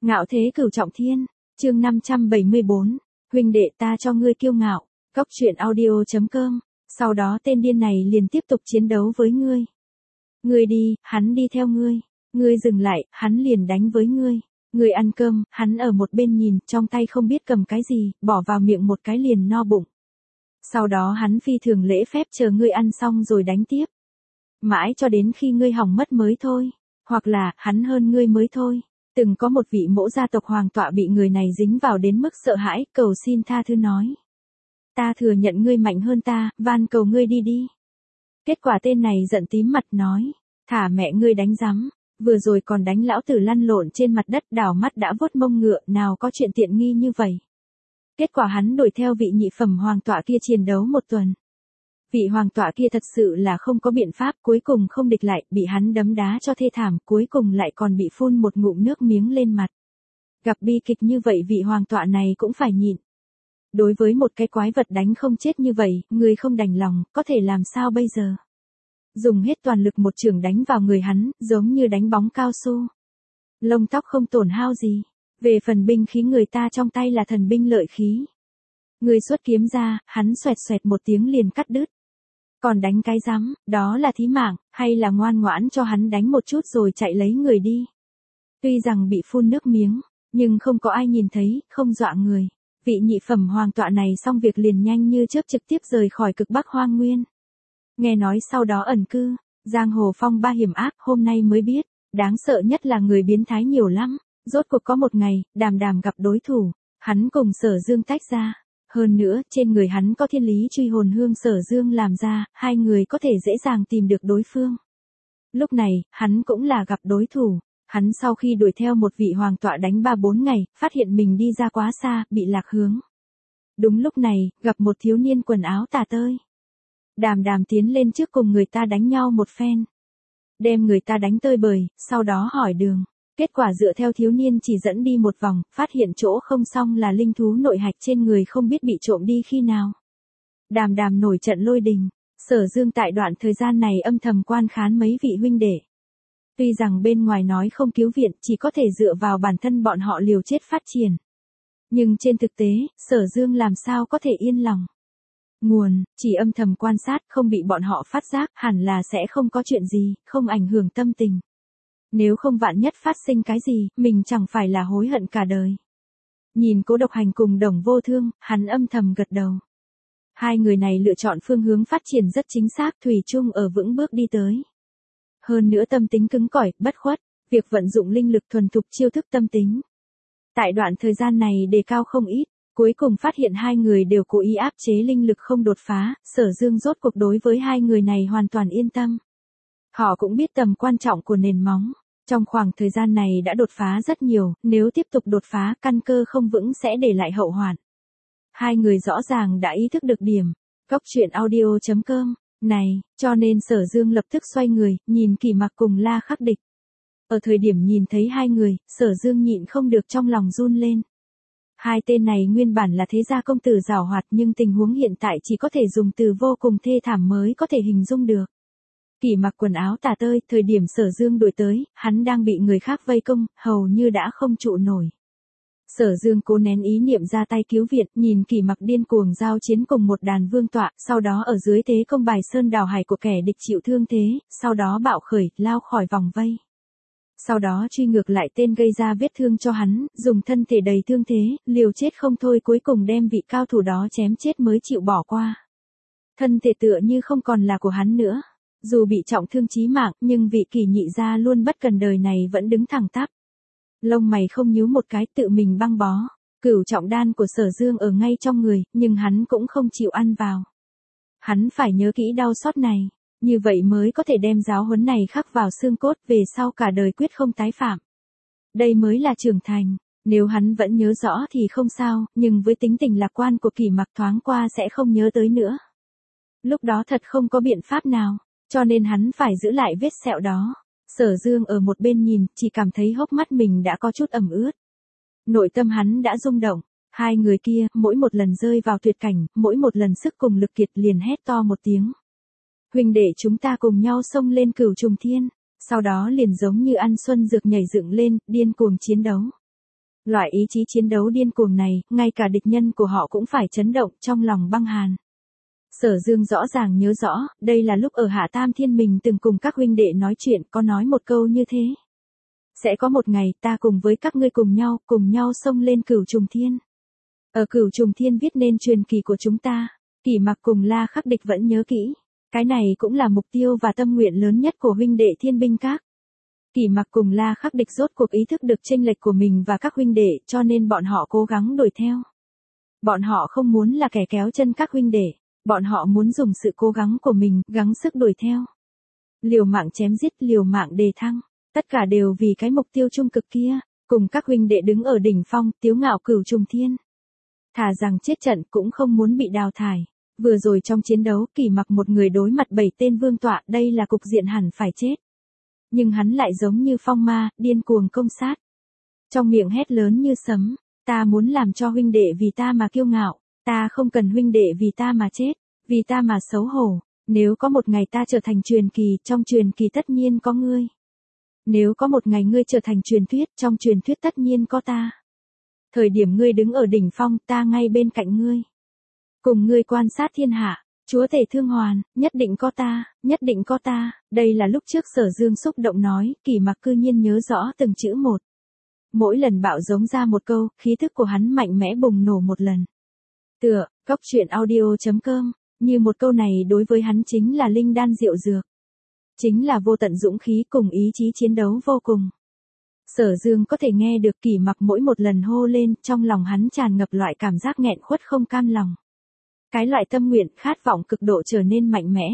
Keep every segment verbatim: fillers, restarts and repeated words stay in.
Ngạo thế cửu trọng thiên, chương năm trăm bảy mươi bốn, huynh đệ ta cho ngươi kiêu ngạo, cóc truyện audio.com, sau đó tên điên này liền tiếp tục chiến đấu với ngươi. Ngươi đi, hắn đi theo ngươi, ngươi dừng lại, hắn liền đánh với ngươi, ngươi ăn cơm, hắn ở một bên nhìn, trong tay không biết cầm cái gì, bỏ vào miệng một cái liền no bụng. Sau đó hắn phi thường lễ phép chờ ngươi ăn xong rồi đánh tiếp. Mãi cho đến khi ngươi hỏng mất mới thôi, hoặc là hắn hơn ngươi mới thôi. Từng có một vị mẫu gia tộc hoàng tọa bị người này dính vào đến mức sợ hãi, cầu xin tha thứ nói. Ta thừa nhận ngươi mạnh hơn ta, van cầu ngươi đi đi. Kết quả tên này giận tím mặt nói, thả mẹ ngươi đánh rắm, vừa rồi còn đánh lão tử lăn lộn trên mặt đất đảo mắt đã vuốt mông ngựa, nào có chuyện tiện nghi như vậy. Kết quả hắn đuổi theo vị nhị phẩm hoàng tọa kia chiến đấu một tuần. Vị hoàng tọa kia thật sự là không có biện pháp, cuối cùng không địch lại, bị hắn đấm đá cho thê thảm, cuối cùng lại còn bị phun một ngụm nước miếng lên mặt. Gặp bi kịch như vậy vị hoàng tọa này cũng phải nhịn. Đối với một cái quái vật đánh không chết như vậy, người không đành lòng, có thể làm sao bây giờ? Dùng hết toàn lực một chưởng đánh vào người hắn, giống như đánh bóng cao su. Lông tóc không tổn hao gì. Về phần binh khí người ta trong tay là thần binh lợi khí. Người xuất kiếm ra, hắn xoẹt xoẹt một tiếng liền cắt đứt. Còn đánh cái rắm, đó là thí mạng, hay là ngoan ngoãn cho hắn đánh một chút rồi chạy lấy người đi. Tuy rằng bị phun nước miếng, nhưng không có ai nhìn thấy, không dọa người. Vị nhị phẩm hoàng tọa này xong việc liền nhanh như chớp trực tiếp rời khỏi cực Bắc Hoang Nguyên. Nghe nói sau đó ẩn cư, giang hồ phong ba hiểm ác, hôm nay mới biết, đáng sợ nhất là người biến thái nhiều lắm. Rốt cuộc có một ngày, Đàm Đàm gặp đối thủ, hắn cùng Sở Dương tách ra. Hơn nữa, trên người hắn có thiên lý truy hồn hương Sở Dương làm ra, hai người có thể dễ dàng tìm được đối phương. Lúc này, hắn cũng là gặp đối thủ. Hắn sau khi đuổi theo một vị hoàng tọa đánh ba bốn ngày, phát hiện mình đi ra quá xa, bị lạc hướng. Đúng lúc này, gặp một thiếu niên quần áo tả tơi. Đàm Đàm tiến lên trước cùng người ta đánh nhau một phen. Đem người ta đánh tơi bời, sau đó hỏi đường. Kết quả dựa theo thiếu niên chỉ dẫn đi một vòng, phát hiện chỗ không xong là linh thú nội hạch trên người không biết bị trộm đi khi nào. Đàm Đàm nổi trận lôi đình, Sở Dương tại đoạn thời gian này âm thầm quan khán mấy vị huynh đệ. Tuy rằng bên ngoài nói không cứu viện, chỉ có thể dựa vào bản thân bọn họ liều chết phát triển. Nhưng trên thực tế, Sở Dương làm sao có thể yên lòng. Nguồn, chỉ âm thầm quan sát, không bị bọn họ phát giác, hẳn là sẽ không có chuyện gì, không ảnh hưởng tâm tình. Nếu không vạn nhất phát sinh cái gì, mình chẳng phải là hối hận cả đời. Nhìn Cố Độc Hành cùng Đồng Vô Thương, hắn âm thầm gật đầu. Hai người này lựa chọn phương hướng phát triển rất chính xác, thủy chung ở vững bước đi tới. Hơn nữa tâm tính cứng cỏi, bất khuất, việc vận dụng linh lực thuần thục chiêu thức tâm tính. Tại đoạn thời gian này đề cao không ít, cuối cùng phát hiện hai người đều cố ý áp chế linh lực không đột phá, Sở Dương rốt cuộc đối với hai người này hoàn toàn yên tâm. Họ cũng biết tầm quan trọng của nền móng. Trong khoảng thời gian này đã đột phá rất nhiều, nếu tiếp tục đột phá căn cơ không vững sẽ để lại hậu hoạn. Hai người rõ ràng đã ý thức được điểm. Cóc truyện audio.com, này, cho nên Sở Dương lập tức xoay người, nhìn Kỷ Mặc cùng La Khắc Địch. Ở thời điểm nhìn thấy hai người, Sở Dương nhịn không được trong lòng run lên. Hai tên này nguyên bản là thế gia công tử giàu hoạt nhưng tình huống hiện tại chỉ có thể dùng từ vô cùng thê thảm mới có thể hình dung được. Kỷ Mặc quần áo tả tơi, thời điểm Sở Dương đuổi tới, hắn đang bị người khác vây công, hầu như đã không trụ nổi. Sở Dương cố nén ý niệm ra tay cứu viện, nhìn Kỷ Mặc điên cuồng giao chiến cùng một đàn vương tọa, sau đó ở dưới thế công bài sơn đào hải của kẻ địch chịu thương thế, sau đó bạo khởi, lao khỏi vòng vây. Sau đó truy ngược lại tên gây ra vết thương cho hắn, dùng thân thể đầy thương thế, liều chết không thôi cuối cùng đem vị cao thủ đó chém chết mới chịu bỏ qua. Thân thể tựa như không còn là của hắn nữa. Dù bị trọng thương chí mạng, nhưng vị Kỷ nhị gia luôn bất cần đời này vẫn đứng thẳng tắp. Lông mày không nhíu một cái, tự mình băng bó. Cửu trọng đan của Sở Dương ở ngay trong người, nhưng hắn cũng không chịu ăn vào. Hắn phải nhớ kỹ đau xót này, như vậy mới có thể đem giáo huấn này khắc vào xương cốt, về sau cả đời quyết không tái phạm. Đây mới là trưởng thành. Nếu hắn vẫn nhớ rõ thì không sao, nhưng với tính tình lạc quan của Kỷ Mặc thoáng qua sẽ không nhớ tới nữa. Lúc đó thật không có biện pháp nào. Cho nên hắn phải giữ lại vết sẹo đó. Sở Dương ở một bên nhìn, chỉ cảm thấy hốc mắt mình đã có chút ẩm ướt. Nội tâm hắn đã rung động. Hai người kia, mỗi một lần rơi vào tuyệt cảnh, mỗi một lần sức cùng lực kiệt liền hét to một tiếng. Huynh đệ chúng ta cùng nhau xông lên cửu trùng thiên. Sau đó liền giống như ăn xuân dược nhảy dựng lên, điên cuồng chiến đấu. Loại ý chí chiến đấu điên cuồng này, ngay cả địch nhân của họ cũng phải chấn động trong lòng băng hàn. Sở Dương rõ ràng nhớ rõ, đây là lúc ở Hạ Tam Thiên mình từng cùng các huynh đệ nói chuyện, có nói một câu như thế. Sẽ có một ngày ta cùng với các ngươi cùng nhau, cùng nhau xông lên Cửu Trùng Thiên. Ở Cửu Trùng Thiên viết nên truyền kỳ của chúng ta, Kỷ Mặc cùng La Khắc Địch vẫn nhớ kỹ. Cái này cũng là mục tiêu và tâm nguyện lớn nhất của huynh đệ Thiên Binh Các. Kỷ Mặc cùng La Khắc Địch rốt cuộc ý thức được chênh lệch của mình và các huynh đệ, cho nên bọn họ cố gắng đuổi theo. Bọn họ không muốn là kẻ kéo chân các huynh đệ, bọn họ muốn dùng sự cố gắng của mình, gắng sức đuổi theo. Liều mạng chém giết, liều mạng đề thăng, tất cả đều vì cái mục tiêu trung cực kia, cùng các huynh đệ đứng ở đỉnh phong, tiếu ngạo Cửu Trùng Thiên. Thà rằng chết trận cũng không muốn bị đào thải. Vừa rồi trong chiến đấu, Kỷ Mặc một người đối mặt bảy tên vương tọa, đây là cục diện hẳn phải chết. Nhưng hắn lại giống như phong ma, điên cuồng công sát. Trong miệng hét lớn như sấm, ta muốn làm cho huynh đệ vì ta mà kiêu ngạo, ta không cần huynh đệ vì ta mà chết, vì ta mà xấu hổ. Nếu có một ngày ta trở thành truyền kỳ, trong truyền kỳ tất nhiên có ngươi. Nếu có một ngày ngươi trở thành truyền thuyết, trong truyền thuyết tất nhiên có ta. Thời điểm ngươi đứng ở đỉnh phong, ta ngay bên cạnh ngươi. Cùng ngươi quan sát thiên hạ, chúa tể thương hoàn, nhất định có ta, nhất định có ta. Đây là lúc trước Sở Dương xúc động nói, Kỷ Mặc cư nhiên nhớ rõ từng chữ một. Mỗi lần bạo giống ra một câu, khí thức của hắn mạnh mẽ bùng nổ một lần. Tựa, Cốc Truyện Audio chấm com, như một câu này đối với hắn chính là linh đan diệu dược. Chính là vô tận dũng khí cùng ý chí chiến đấu vô cùng. Sở Dương có thể nghe được Kỷ Mặc mỗi một lần hô lên, trong lòng hắn tràn ngập loại cảm giác nghẹn khuất không cam lòng. Cái loại tâm nguyện, khát vọng cực độ trở nên mạnh mẽ.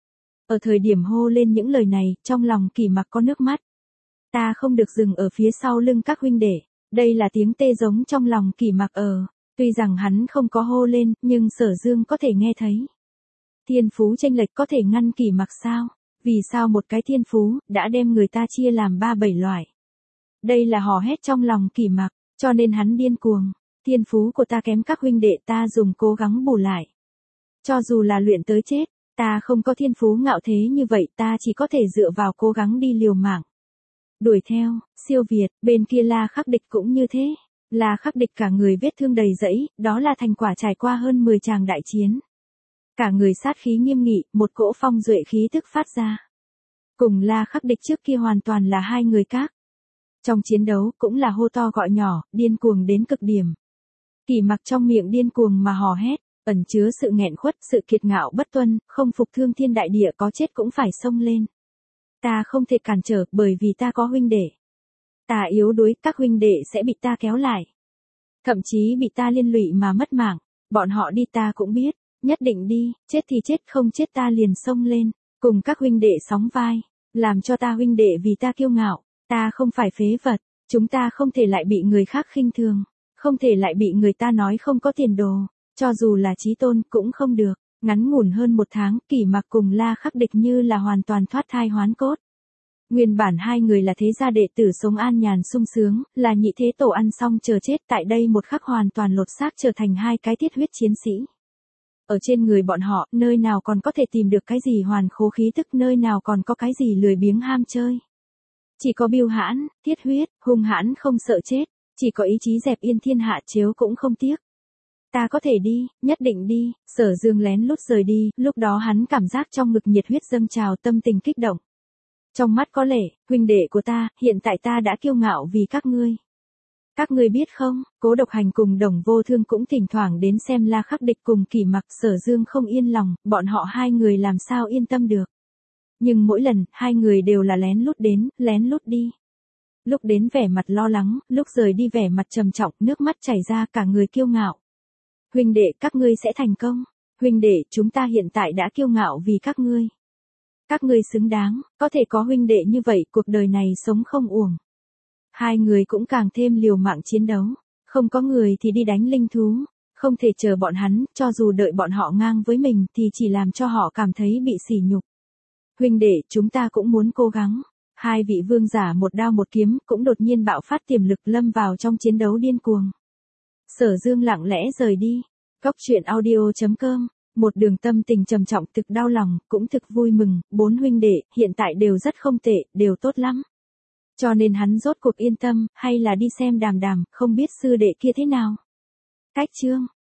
Ở thời điểm hô lên những lời này, trong lòng Kỷ Mặc có nước mắt. Ta không được dừng ở phía sau lưng các huynh đệ. Đây là tiếng tê giống trong lòng Kỷ Mặc ở. Tuy rằng hắn không có hô lên, nhưng Sở Dương có thể nghe thấy. Thiên phú chênh lệch có thể ngăn Kỷ Mặc sao? Vì sao một cái thiên phú, đã đem người ta chia làm ba bảy loại? Đây là hò hét trong lòng Kỷ Mặc, cho nên hắn điên cuồng. Thiên phú của ta kém các huynh đệ, ta dùng cố gắng bù lại. Cho dù là luyện tới chết, ta không có thiên phú ngạo thế như vậy, ta chỉ có thể dựa vào cố gắng đi liều mạng. Đuổi theo, siêu việt, bên kia La Khắc Địch cũng như thế. La Khắc Địch cả người vết thương đầy rẫy, đó là thành quả trải qua hơn mười tràng đại chiến. Cả người sát khí nghiêm nghị, một cỗ phong duệ khí tức phát ra. Cùng La Khắc Địch trước kia hoàn toàn là hai người khác. Trong chiến đấu cũng là hô to gọi nhỏ, điên cuồng đến cực điểm. Kỷ Mặc trong miệng điên cuồng mà hò hét, ẩn chứa sự nghẹn khuất, sự kiệt ngạo bất tuân, không phục thương thiên đại địa, có chết cũng phải xông lên. Ta không thể cản trở, bởi vì ta có huynh đệ. Ta yếu đuối, các huynh đệ sẽ bị ta kéo lại. Thậm chí bị ta liên lụy mà mất mạng. Bọn họ đi ta cũng biết, nhất định đi, chết thì chết, không chết ta liền xông lên, cùng các huynh đệ sóng vai, làm cho ta huynh đệ vì ta kiêu ngạo. Ta không phải phế vật, chúng ta không thể lại bị người khác khinh thường, không thể lại bị người ta nói không có tiền đồ, cho dù là chí tôn cũng không được. Ngắn ngủn hơn một tháng, Kỷ Mặc cùng La Khắc Địch như là hoàn toàn thoát thai hoán cốt. Nguyên bản hai người là thế gia đệ tử sống an nhàn sung sướng, là nhị thế tổ ăn xong chờ chết, tại đây một khắc hoàn toàn lột xác trở thành hai cái thiết huyết chiến sĩ. Ở trên người bọn họ, nơi nào còn có thể tìm được cái gì hoàn khố khí tức, nơi nào còn có cái gì lười biếng ham chơi. Chỉ có biêu hãn, thiết huyết, hung hãn không sợ chết, chỉ có ý chí dẹp yên thiên hạ chiếu cũng không tiếc. Ta có thể đi, nhất định đi. Sở Dương lén lút rời đi, lúc đó hắn cảm giác trong ngực nhiệt huyết dâng trào, tâm tình kích động. Trong mắt có lệ, huynh đệ của ta, hiện tại ta đã kiêu ngạo vì các ngươi. Các ngươi biết không, Cố Độc Hành cùng Đồng Vô Thương cũng thỉnh thoảng đến xem La Khắc Địch cùng Kỷ Mặc. Sở Dương không yên lòng, bọn họ hai người làm sao yên tâm được. Nhưng mỗi lần, hai người đều là lén lút đến, lén lút đi. Lúc đến vẻ mặt lo lắng, lúc rời đi vẻ mặt trầm trọng, nước mắt chảy ra, cả người kiêu ngạo. Huynh đệ, các ngươi sẽ thành công. Huynh đệ, chúng ta hiện tại đã kiêu ngạo vì các ngươi. Các ngươi xứng đáng, có thể có huynh đệ như vậy, cuộc đời này sống không uổng. Hai người cũng càng thêm liều mạng chiến đấu. Không có người thì đi đánh linh thú. Không thể chờ bọn hắn, cho dù đợi bọn họ ngang với mình thì chỉ làm cho họ cảm thấy bị sỉ nhục. Huynh đệ, chúng ta cũng muốn cố gắng. Hai vị vương giả một đao một kiếm cũng đột nhiên bạo phát tiềm lực, lâm vào trong chiến đấu điên cuồng. Sở Dương lặng lẽ rời đi. Cốc Truyện Audio chấm com, một đường tâm tình trầm trọng, thực đau lòng, cũng thực vui mừng. Bốn huynh đệ hiện tại đều rất không tệ, đều tốt lắm. Cho nên hắn rốt cuộc yên tâm, hay là đi xem Đàm Đàm, không biết sư đệ kia thế nào. Cách chương